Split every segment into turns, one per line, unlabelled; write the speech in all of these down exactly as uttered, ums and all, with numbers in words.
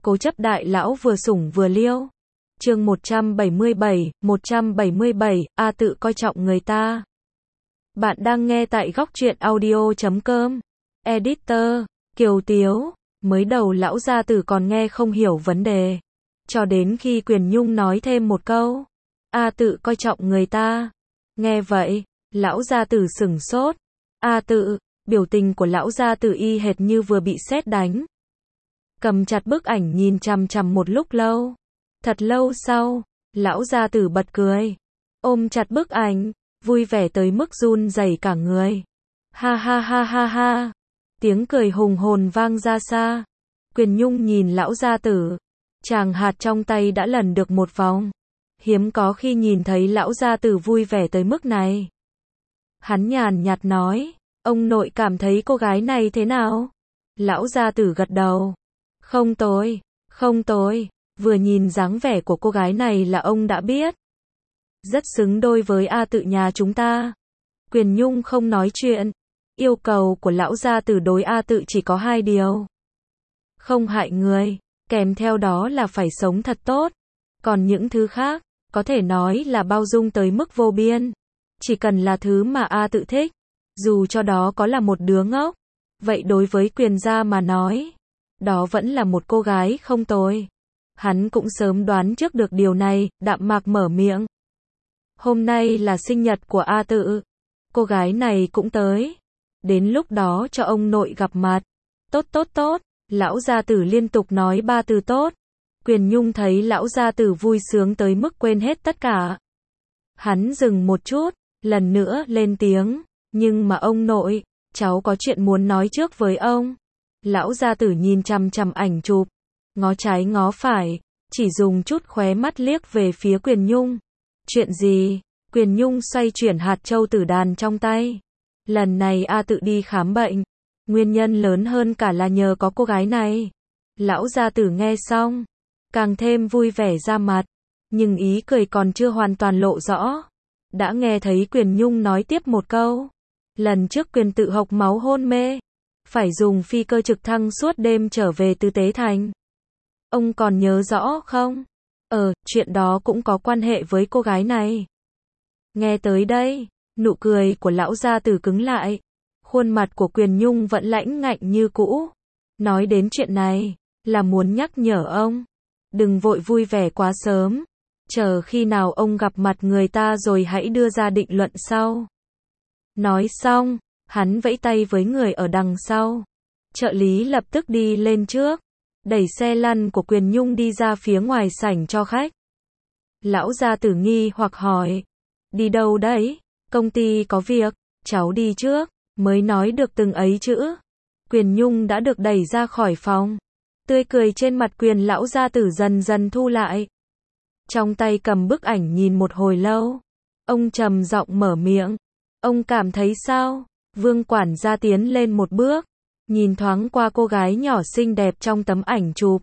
Cố chấp đại lão vừa sủng vừa liêu. Chương một trăm bảy mươi bảy, một trăm bảy mươi bảy, A tự coi trọng người ta. Bạn đang nghe tại góc truyện audio chấm com. Editor, Kiều Tiếu. Mới đầu lão gia tử còn nghe không hiểu vấn đề. Cho đến khi Quyền Nhung nói thêm một câu. A tự coi trọng người ta. Nghe vậy, lão gia tử sửng sốt. A tự, biểu tình của lão gia tử y hệt như vừa bị sét đánh. Cầm chặt bức ảnh nhìn chằm chằm một lúc lâu. Thật lâu sau, lão gia tử bật cười. Ôm chặt bức ảnh, vui vẻ tới mức run rẩy cả người. Ha ha ha ha ha. Tiếng cười hùng hồn vang ra xa. Quyền Nhung nhìn lão gia tử. Chàng hạt trong tay đã lần được một vòng. Hiếm có khi nhìn thấy lão gia tử vui vẻ tới mức này. Hắn nhàn nhạt nói, ông nội cảm thấy cô gái này thế nào? Lão gia tử gật đầu. Không tồi, không tồi, vừa nhìn dáng vẻ của cô gái này là ông đã biết. Rất xứng đôi với A tự nhà chúng ta. Quyền Nhung không nói chuyện. Yêu cầu của lão gia tử đối A tự chỉ có hai điều. Không hại người, kèm theo đó là phải sống thật tốt. Còn những thứ khác, có thể nói là bao dung tới mức vô biên. Chỉ cần là thứ mà A tự thích, dù cho đó có là một đứa ngốc. Vậy đối với Quyền gia mà nói, đó vẫn là một cô gái không tồi. Hắn cũng sớm đoán trước được điều này, đạm mạc mở miệng. Hôm nay là sinh nhật của A tự. Cô gái này cũng tới. Đến lúc đó cho ông nội gặp mặt. Tốt tốt tốt. Lão gia tử liên tục nói ba từ tốt. Quyền Nhung thấy lão gia tử vui sướng tới mức quên hết tất cả. Hắn dừng một chút, lần nữa lên tiếng. Nhưng mà ông nội, cháu có chuyện muốn nói trước với ông. Lão gia tử nhìn chằm chằm ảnh chụp, ngó trái ngó phải, chỉ dùng chút khóe mắt liếc về phía Quyền Nhung. Chuyện gì? Quyền Nhung xoay chuyển hạt châu tử đàn trong tay. Lần này A tự đi khám bệnh, nguyên nhân lớn hơn cả là nhờ có cô gái này. Lão gia tử nghe xong, càng thêm vui vẻ ra mặt, nhưng ý cười còn chưa hoàn toàn lộ rõ. Đã nghe thấy Quyền Nhung nói tiếp một câu. Lần trước Quyền tự hộc máu hôn mê, phải dùng phi cơ trực thăng suốt đêm trở về từ Tế Thành. Ông còn nhớ rõ không? Ờ, chuyện đó cũng có quan hệ với cô gái này. Nghe tới đây, nụ cười của lão gia tử cứng lại. Khuôn mặt của Quyền Nhung vẫn lãnh ngạnh như cũ. Nói đến chuyện này, là muốn nhắc nhở ông. Đừng vội vui vẻ quá sớm. Chờ khi nào ông gặp mặt người ta rồi hãy đưa ra định luận sau. Nói xong, hắn vẫy tay với người ở đằng sau. Trợ lý lập tức đi lên trước, đẩy xe lăn của Quyền Nhung đi ra phía ngoài sảnh cho khách. Lão gia tử nghi hoặc hỏi, đi đâu đấy? Công ty có việc, cháu đi trước. Mới nói được từng ấy chữ, Quyền Nhung đã được đẩy ra khỏi phòng. Tươi cười trên mặt Quyền lão gia tử dần dần thu lại. Trong tay cầm bức ảnh nhìn một hồi lâu, ông trầm giọng mở miệng. Ông cảm thấy sao? Vương quản gia tiến lên một bước, nhìn thoáng qua cô gái nhỏ xinh đẹp trong tấm ảnh chụp.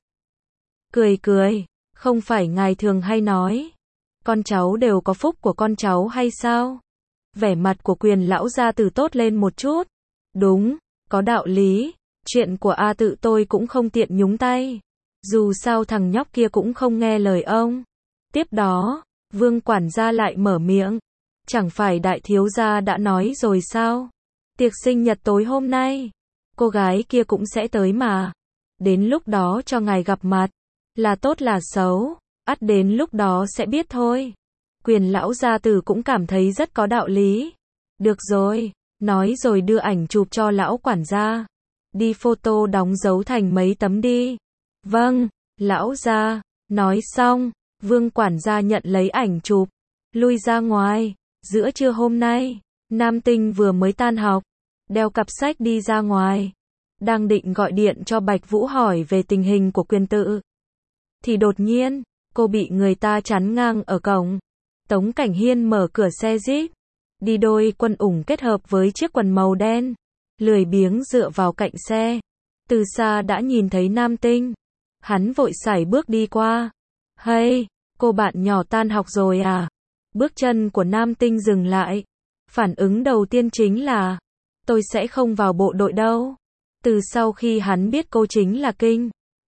Cười cười, không phải ngài thường hay nói, con cháu đều có phúc của con cháu hay sao? Vẻ mặt của Quyền lão gia tử tốt lên một chút. Đúng, có đạo lý, chuyện của A tự tôi cũng không tiện nhúng tay. Dù sao thằng nhóc kia cũng không nghe lời ông. Tiếp đó, Vương quản gia lại mở miệng. Chẳng phải đại thiếu gia đã nói rồi sao? Tiệc sinh nhật tối hôm nay, cô gái kia cũng sẽ tới mà. Đến lúc đó cho ngài gặp mặt, là tốt là xấu, ắt đến lúc đó sẽ biết thôi. Quyền lão gia tử cũng cảm thấy rất có đạo lý. Được rồi, nói rồi đưa ảnh chụp cho lão quản gia. Đi photo đóng dấu thành mấy tấm đi. Vâng, lão gia. Nói xong, Vương quản gia nhận lấy ảnh chụp, lui ra ngoài. Giữa trưa hôm nay, Nam Tinh vừa mới tan học, đeo cặp sách đi ra ngoài. Đang định gọi điện cho Bạch Vũ hỏi về tình hình của Quyền tự. Thì đột nhiên, cô bị người ta chắn ngang ở cổng. Tống Cảnh Hiên mở cửa xe Jeep, đi đôi quân ủng kết hợp với chiếc quần màu đen, lười biếng dựa vào cạnh xe. Từ xa đã nhìn thấy Nam Tinh. Hắn vội sải bước đi qua. Hey, cô bạn nhỏ tan học rồi à? Bước chân của Nam Tinh dừng lại. Phản ứng đầu tiên chính là, tôi sẽ không vào bộ đội đâu. Từ sau khi hắn biết cô chính là Kinh,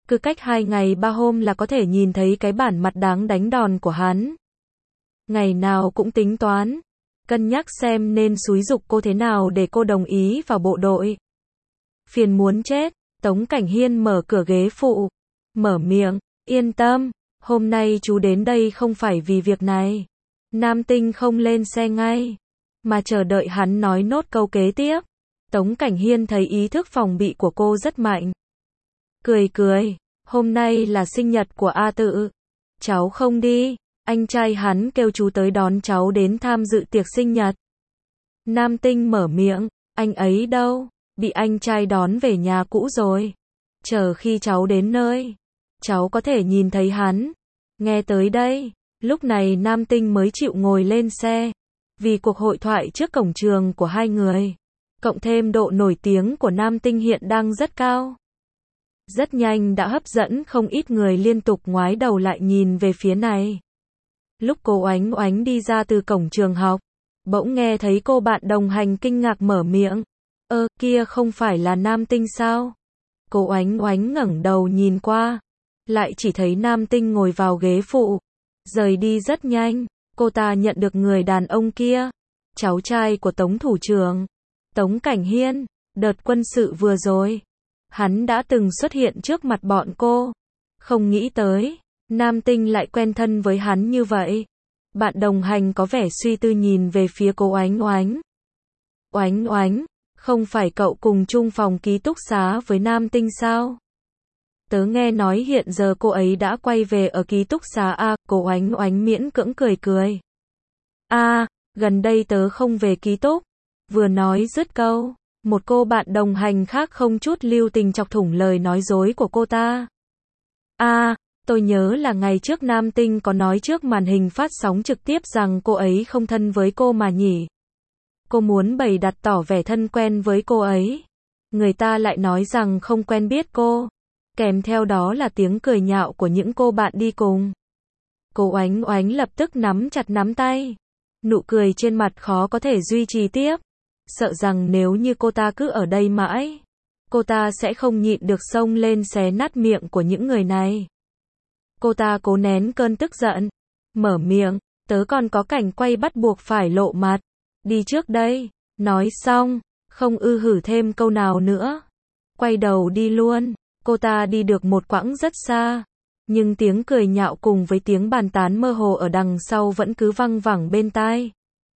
Cứ cách hai ngày ba hôm là có thể nhìn thấy cái bản mặt đáng đánh đòn của hắn. Ngày nào cũng tính toán, cân nhắc xem nên xúi giục cô thế nào để cô đồng ý vào bộ đội. Phiền muốn chết, Tống Cảnh Hiên mở cửa ghế phụ, mở miệng, yên tâm, hôm nay chú đến đây không phải vì việc này. Nam Tinh không lên xe ngay, mà chờ đợi hắn nói nốt câu kế tiếp. Tống Cảnh Hiên thấy ý thức phòng bị của cô rất mạnh. Cười cười, hôm nay là sinh nhật của A Tự. Cháu không đi, anh trai hắn kêu chú tới đón cháu đến tham dự tiệc sinh nhật. Nam Tinh mở miệng, anh ấy đâu, bị anh trai đón về nhà cũ rồi. Chờ khi cháu đến nơi, cháu có thể nhìn thấy hắn. Nghe tới đây, lúc này Nam Tinh mới chịu ngồi lên xe. Vì cuộc hội thoại trước cổng trường của hai người, cộng thêm độ nổi tiếng của Nam Tinh hiện đang rất cao. Rất nhanh đã hấp dẫn không ít người liên tục ngoái đầu lại nhìn về phía này. Lúc cô Oánh Oánh đi ra từ cổng trường học, bỗng nghe thấy cô bạn đồng hành kinh ngạc mở miệng. Ơ, kia không phải là Nam Tinh sao? Cô Oánh Oánh ngẩng đầu nhìn qua, lại chỉ thấy Nam Tinh ngồi vào ghế phụ, rời đi rất nhanh. Cô ta nhận được người đàn ông kia, cháu trai của Tống thủ trưởng, Tống Cảnh Hiên, đợt quân sự vừa rồi. Hắn đã từng xuất hiện trước mặt bọn cô. Không nghĩ tới, Nam Tinh lại quen thân với hắn như vậy. Bạn đồng hành có vẻ suy tư nhìn về phía cô Oánh Oánh. Oánh Oánh, không phải cậu cùng chung phòng ký túc xá với Nam Tinh sao? Tớ nghe nói hiện giờ cô ấy đã quay về ở ký túc xá A, cô Oánh Oánh miễn cưỡng cười cười. A, gần đây tớ không về ký túc. Vừa nói dứt câu, một cô bạn đồng hành khác không chút lưu tình chọc thủng lời nói dối của cô ta. A, tôi nhớ là ngày trước Nam Tinh có nói trước màn hình phát sóng trực tiếp rằng cô ấy không thân với cô mà nhỉ. Cô muốn bày đặt tỏ vẻ thân quen với cô ấy. Người ta lại nói rằng không quen biết cô. Kèm theo đó là tiếng cười nhạo của những cô bạn đi cùng. Cô Oánh Oánh lập tức nắm chặt nắm tay. Nụ cười trên mặt khó có thể duy trì tiếp. Sợ rằng nếu như cô ta cứ ở đây mãi, cô ta sẽ không nhịn được xông lên xé nát miệng của những người này. Cô ta cố nén cơn tức giận, mở miệng, tớ còn có cảnh quay bắt buộc phải lộ mặt. Đi trước đây, nói xong, không ư hử thêm câu nào nữa. Quay đầu đi luôn, cô ta đi được một quãng rất xa. Nhưng tiếng cười nhạo cùng với tiếng bàn tán mơ hồ ở đằng sau vẫn cứ văng vẳng bên tai.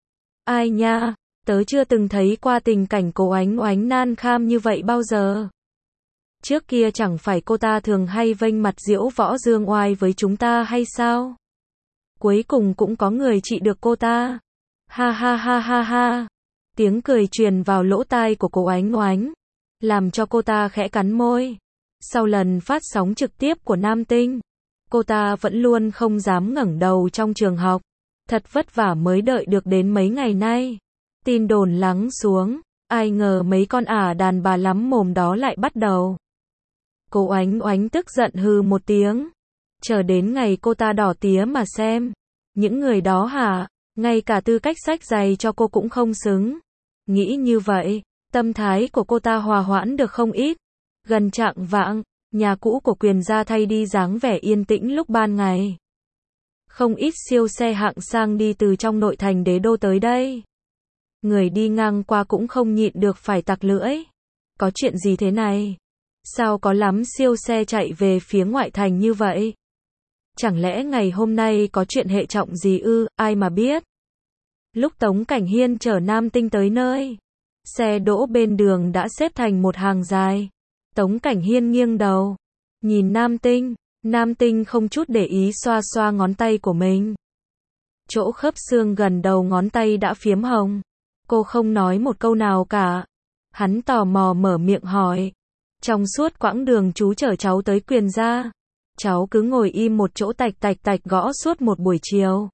Ai nha, tớ chưa từng thấy qua tình cảnh cô Oánh Oánh nan kham như vậy bao giờ. Trước kia chẳng phải cô ta thường hay vênh mặt diễu võ dương oai với chúng ta hay sao? Cuối cùng cũng có người trị được cô ta. Ha ha ha ha ha. Tiếng cười truyền vào lỗ tai của cô Oánh Oánh, làm cho cô ta khẽ cắn môi. Sau lần phát sóng trực tiếp của Nam Tinh, cô ta vẫn luôn không dám ngẩng đầu trong trường học. Thật vất vả mới đợi được đến mấy ngày nay. Tin đồn lắng xuống, ai ngờ mấy con ả đàn bà lắm mồm đó lại bắt đầu. Cô Oánh Oánh tức giận hừ một tiếng. Chờ đến ngày cô ta đỏ tía mà xem. Những người đó hả, ngay cả tư cách xách giày cho cô cũng không xứng. Nghĩ như vậy, tâm thái của cô ta hòa hoãn được không ít. Gần chạng vạng, nhà cũ của Quyền gia thay đi dáng vẻ yên tĩnh lúc ban ngày. Không ít siêu xe hạng sang đi từ trong nội thành đế đô tới đây. Người đi ngang qua cũng không nhịn được phải tặc lưỡi. Có chuyện gì thế này? Sao có lắm siêu xe chạy về phía ngoại thành như vậy? Chẳng lẽ ngày hôm nay có chuyện hệ trọng gì ư, ai mà biết? Lúc Tống Cảnh Hiên chở Nam Tinh tới nơi, xe đỗ bên đường đã xếp thành một hàng dài. Tống Cảnh Hiên nghiêng đầu, nhìn Nam Tinh, Nam Tinh không chút để ý xoa xoa ngón tay của mình. Chỗ khớp xương gần đầu ngón tay đã phiếm hồng. Cô không nói một câu nào cả. Hắn tò mò mở miệng hỏi. Trong suốt quãng đường chú chở cháu tới Quyền gia, cháu cứ ngồi im một chỗ tạch tạch tạch gõ suốt một buổi chiều.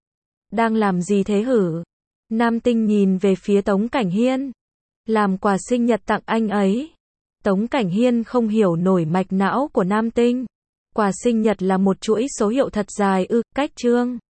Đang làm gì thế hử? Nam Tinh nhìn về phía Tống Cảnh Hiên. Làm quà sinh nhật tặng anh ấy. Tống Cảnh Hiên không hiểu nổi mạch não của Nam Tinh. Quà sinh nhật là một chuỗi số hiệu thật dài ư, cách chương.